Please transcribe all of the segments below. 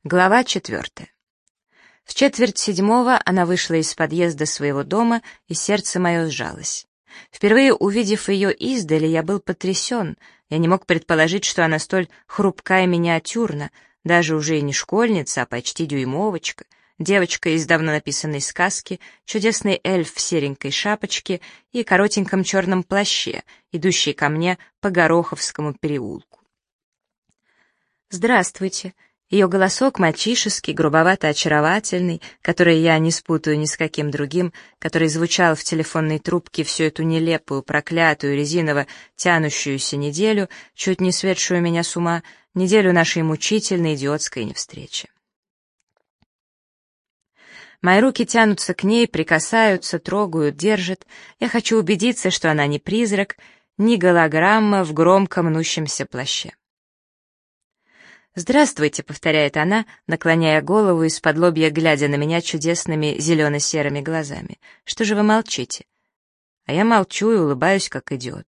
Глава 4. В 6:45 она вышла из подъезда своего дома, и сердце мое сжалось. Впервые увидев ее издали, я был потрясен. Я не мог предположить, что она столь хрупкая и миниатюрна, даже уже и не школьница, а почти дюймовочка, девочка из давно написанной сказки, чудесный эльф в серенькой шапочке и коротеньком черном плаще, идущий ко мне по Гороховскому переулку. «Здравствуйте». Ее голосок мальчишеский, грубовато-очаровательный, который я не спутаю ни с каким другим, который звучал в телефонной трубке всю эту нелепую, проклятую, резиново тянущуюся неделю, чуть не сведшую меня с ума, неделю нашей мучительной идиотской невстречи. Мои руки тянутся к ней, прикасаются, трогают, держат. Я хочу убедиться, что она не призрак, не голограмма в громко мнущемся плаще. «Здравствуйте», — повторяет она, наклоняя голову исподлобья, глядя на меня чудесными зелено-серыми глазами. «Что же вы молчите?» А я молчу и улыбаюсь, как идиот.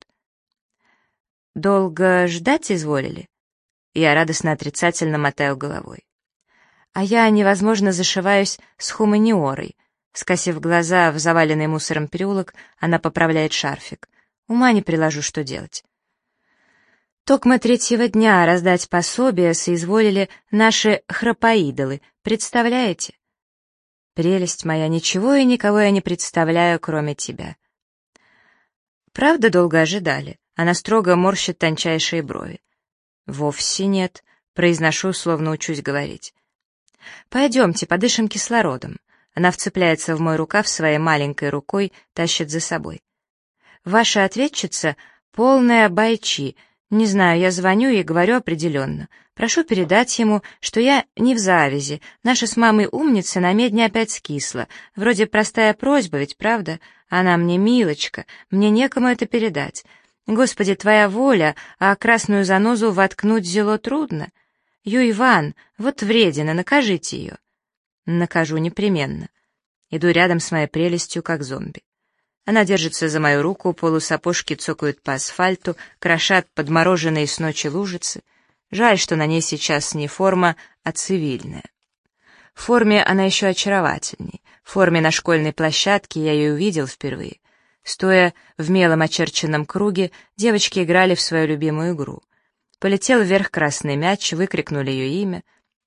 «Долго ждать изволили?» Я радостно отрицательно мотаю головой. А я невозможно зашиваюсь с хуманиорой. Скосив глаза в заваленный мусором переулок, она поправляет шарфик. Ума не приложу, что делать. Токмо 3-го дня раздать пособие соизволили наши храпоидолы, представляете? Прелесть моя, ничего и никого я не представляю, кроме тебя. Правда, долго ожидали? Она строго морщит тончайшие брови. Вовсе нет, произношу, словно учусь говорить. Пойдемте, подышим кислородом. Она вцепляется в мой рукав своей маленькой рукой, тащит за собой. Ваша ответчица — полная байчи. Не знаю, я звоню и говорю определенно. Прошу передать ему, что я не в завязи. Наша с мамой умница на медне опять скисла. Вроде простая просьба, ведь правда? Она мне милочка, мне некому это передать. Господи, твоя воля, а красную занозу воткнуть зело трудно. Иван, вот вредина, накажите ее. Накажу непременно. Иду рядом с моей прелестью, как зомби. Она держится за мою руку, полусапожки цокают по асфальту, крошат подмороженные с ночи лужицы. Жаль, что на ней сейчас не форма, а цивильная. В форме она еще очаровательней. В форме на школьной площадке я ее увидел впервые. Стоя в мелом очерченном круге, девочки играли в свою любимую игру. Полетел вверх красный мяч, выкрикнули ее имя.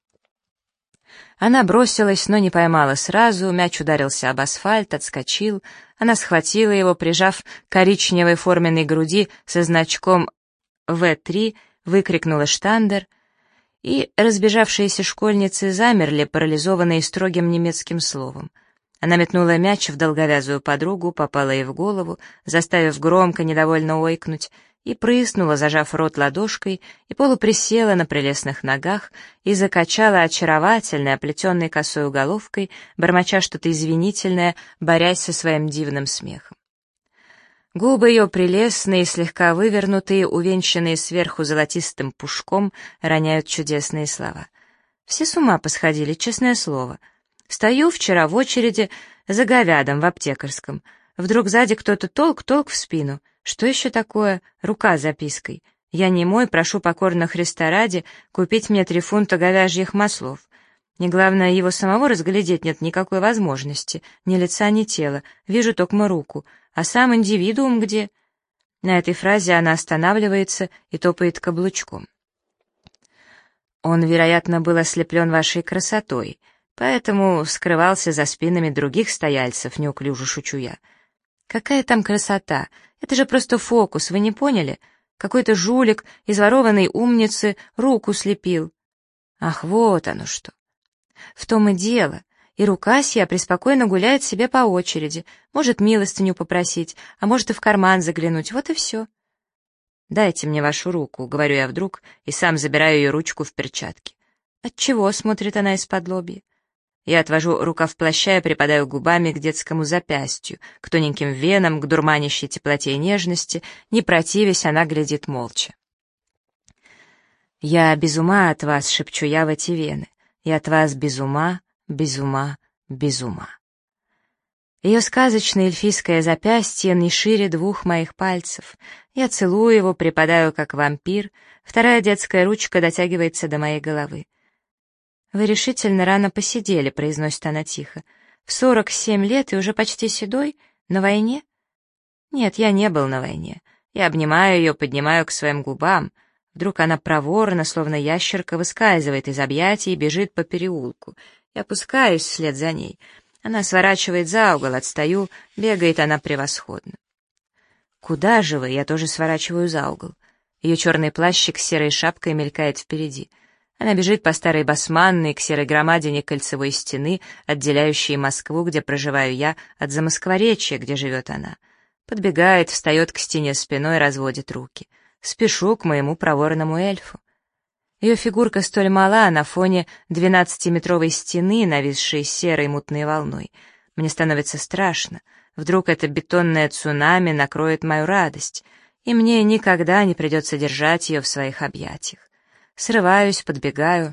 Она бросилась, но не поймала сразу, мяч ударился об асфальт, отскочил. Она схватила его, прижав к коричневой форменной груди со значком В3, выкрикнула штандер, и разбежавшиеся школьницы замерли, парализованные строгим немецким словом. Она метнула мяч в долговязую подругу, попала ей в голову, заставив громко, недовольно ойкнуть, и прыснула, зажав рот ладошкой, и полуприсела на прелестных ногах и закачала очаровательной, оплетенной косой головкой, бормоча что-то извинительное, борясь со своим дивным смехом. Губы ее прелестные, слегка вывернутые, увенчанные сверху золотистым пушком, роняют чудесные слова. Все с ума посходили, честное слово. Стою вчера в очереди за говядом в аптекарском. Вдруг сзади кто-то толк в спину. Что еще такое? Рука с запиской. Я немой, прошу покорно Христа ради купить мне 3 фунта говяжьих маслов. Не главное, его самого разглядеть нет никакой возможности. Ни лица, ни тела. Вижу только руку. А сам индивидуум где? На этой фразе она останавливается и топает каблучком. Он, вероятно, был ослеплен вашей красотой, поэтому скрывался за спинами других стояльцев, неуклюже шучу я. Какая там красота? Это же просто фокус, вы не поняли? Какой-то жулик из ворованной умницы руку слепил. Ах, вот оно что. В том и дело. И рука сия преспокойно гуляет себе по очереди, может милостыню попросить, а может и в карман заглянуть, вот и все. «Дайте мне вашу руку», — говорю я вдруг, и сам забираю ее ручку в перчатки. «Отчего?» — смотрит она из-подлобья. Я отвожу рукав плаща и припадаю губами к детскому запястью, к тоненьким венам, к дурманящей теплоте и нежности, не противясь, она глядит молча. «Я без ума от вас», — шепчу я в эти вены, — «и от вас без ума, без ума, без ума». Ее сказочное эльфийское запястье не шире 2 моих пальцев. Я целую его, припадаю как вампир, вторая детская ручка дотягивается до моей головы. «Вы решительно рано посидели», — произносит она тихо. «В 47 лет и уже почти седой? На войне?» «Нет, я не был на войне. Я обнимаю ее, поднимаю к своим губам. Вдруг она проворно, словно ящерка, выскальзывает из объятий и бежит по переулку. Я опускаюсь вслед за ней. Она сворачивает за угол, отстаю, бегает она превосходно. «Куда же вы?» Я тоже сворачиваю за угол. Ее черный плащик с серой шапкой мелькает впереди. Она бежит по старой басманной к серой громадине кольцевой стены, отделяющей Москву, где проживаю я, от Замоскворечья, где живет она. Подбегает, встает к стене спиной, разводит руки. Спешу к моему проворному эльфу. Ее фигурка столь мала на фоне 12-метровой стены, нависшей серой мутной волной. Мне становится страшно. Вдруг это бетонное цунами накроет мою радость, и мне никогда не придется держать ее в своих объятиях. Срываюсь, подбегаю.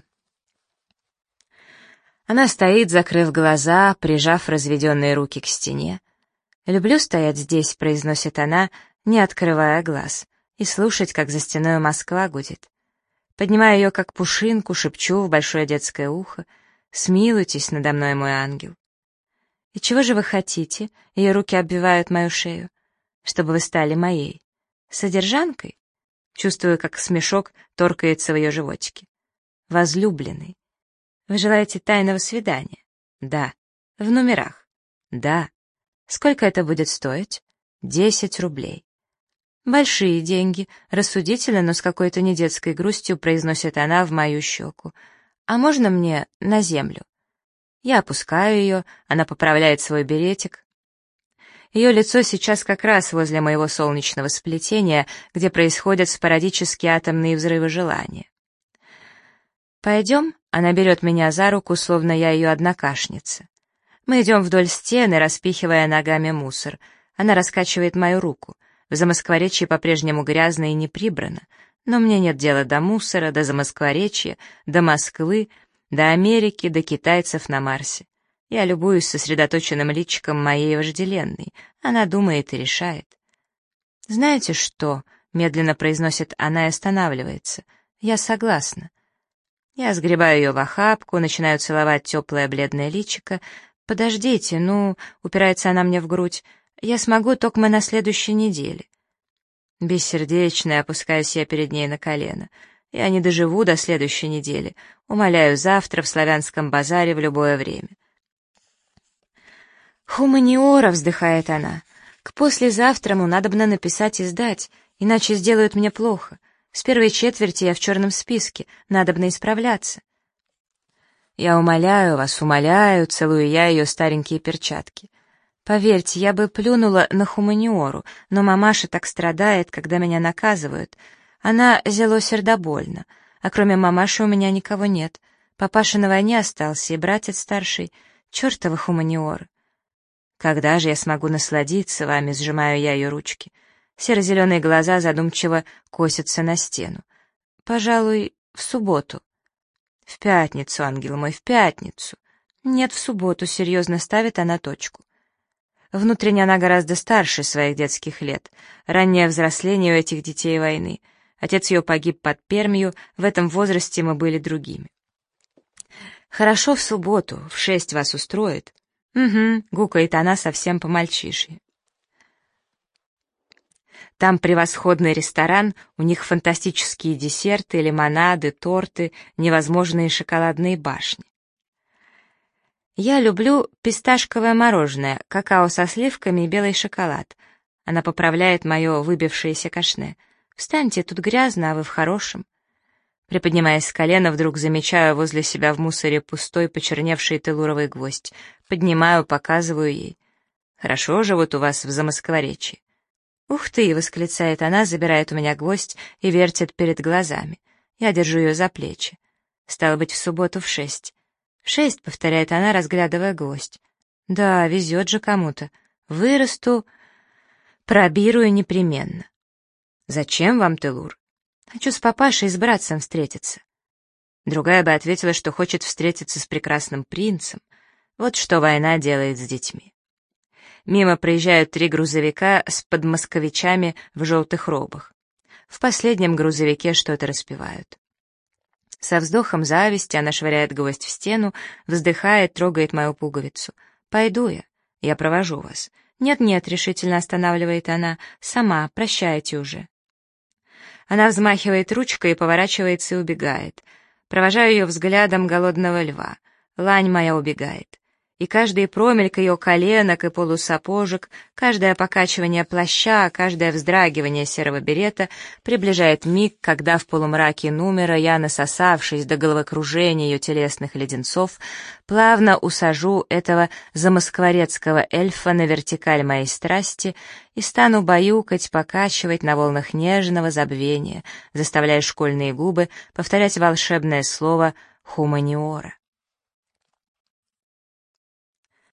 Она стоит, закрыв глаза, прижав разведенные руки к стене. «Люблю стоять здесь», — произносит она, не открывая глаз, и слушать, как за стеной Москва гудит. Поднимаю ее, как пушинку, шепчу в большое детское ухо: «Смилуйтесь надо мной, мой ангел». «И чего же вы хотите?» — ее руки обвивают мою шею. «Чтобы вы стали моей. Содержанкой?» Чувствую, как смешок торкается в ее животике. «Возлюбленный. Вы желаете тайного свидания?» «Да». «В номерах?» «Да». «Сколько это будет стоить?» 10 рублей. «Большие деньги», — рассудительно, но с какой-то недетской грустью произносит она в мою щеку. «А можно мне на землю?» Я опускаю ее, она поправляет свой беретик. Ее лицо сейчас как раз возле моего солнечного сплетения, где происходят спорадические атомные взрывы желания. «Пойдем?» — она берет меня за руку, словно я ее однокашница. Мы идем вдоль стены, распихивая ногами мусор. Она раскачивает мою руку. В Замоскворечье по-прежнему грязно и не прибрано, но мне нет дела до мусора, до Замоскворечья, до Москвы, до Америки, до китайцев на Марсе. Я любуюсь сосредоточенным личиком моей вожделенной. Она думает и решает. «Знаете что?» — медленно произносит она и останавливается. «Я согласна». Я сгребаю ее в охапку, начинаю целовать теплое бледное личико. «Подождите, ну...» — упирается она мне в грудь. «Я смогу только на следующей неделе». Бессердечная, опускаюсь я перед ней на колено. Я не доживу до следующей недели. Умоляю, завтра в Славянском базаре в любое время. «Хуманиора», — вздыхает она. «К послезавтраму надобно написать и сдать, иначе сделают мне плохо. С первой четверти я в черном списке, надобно исправляться». «Я умоляю вас, умоляю», — целую я ее старенькие перчатки. «Поверьте, я бы плюнула на хуманиору, но мамаша так страдает, когда меня наказывают. Она зело сердобольна, а кроме мамаши у меня никого нет. Папаша на войне остался, и братец старший. Чертова хуманиора». «Когда же я смогу насладиться вами?» — сжимаю я ее ручки. Серо-зеленые глаза задумчиво косятся на стену. «Пожалуй, в субботу». «В пятницу, ангел мой, в пятницу». «Нет, в субботу», — серьезно ставит она точку. Внутренне она гораздо старше своих детских лет. Раннее взросление у этих детей войны. Отец ее погиб под Пермью, в этом возрасте мы были другими. «Хорошо, в субботу, в 6 вас устроит?» «Угу», — гукает она совсем по-мальчишьи. Там превосходный ресторан, у них фантастические десерты, лимонады, торты, невозможные шоколадные башни. «Я люблю писташковое мороженое, какао со сливками и белый шоколад». Она поправляет мое выбившееся кашне. «Встаньте, тут грязно, а вы в хорошем». Приподнимаясь с колена, вдруг замечаю возле себя в мусоре пустой почерневший телуровый гвоздь. Поднимаю, показываю ей. «Хорошо живут у вас в Замоскворечье». «Ух ты!» — восклицает она, забирает у меня гвоздь и вертит перед глазами. Я держу ее за плечи. «Стало быть, в субботу в 6». «В 6», — повторяет она, разглядывая гвоздь. «Да, везет же кому-то. Вырасту, пробирую непременно». «Зачем вам Телур?» «Хочу с папашей и с братцем встретиться». Другая бы ответила, что хочет встретиться с прекрасным принцем. Вот что война делает с детьми. Мимо проезжают 3 грузовика с подмосковичами в желтых робах. В последнем грузовике что-то распевают. Со вздохом зависти она швыряет гвоздь в стену, вздыхает, трогает мою пуговицу. «Пойду я. Я провожу вас». «Нет-нет», — решительно останавливает она, — «сама, прощайте уже». Она взмахивает ручкой и поворачивается и убегает. Провожаю ее взглядом голодного льва. Лань моя убегает. И каждый промельк ее коленок и полусапожек, каждое покачивание плаща, каждое вздрагивание серого берета приближает миг, когда в полумраке номера я, насосавшись до головокружения ее телесных леденцов, плавно усажу этого замоскворецкого эльфа на вертикаль моей страсти и стану баюкать, покачивать на волнах нежного забвения, заставляя школьные губы повторять волшебное слово «хуманиора».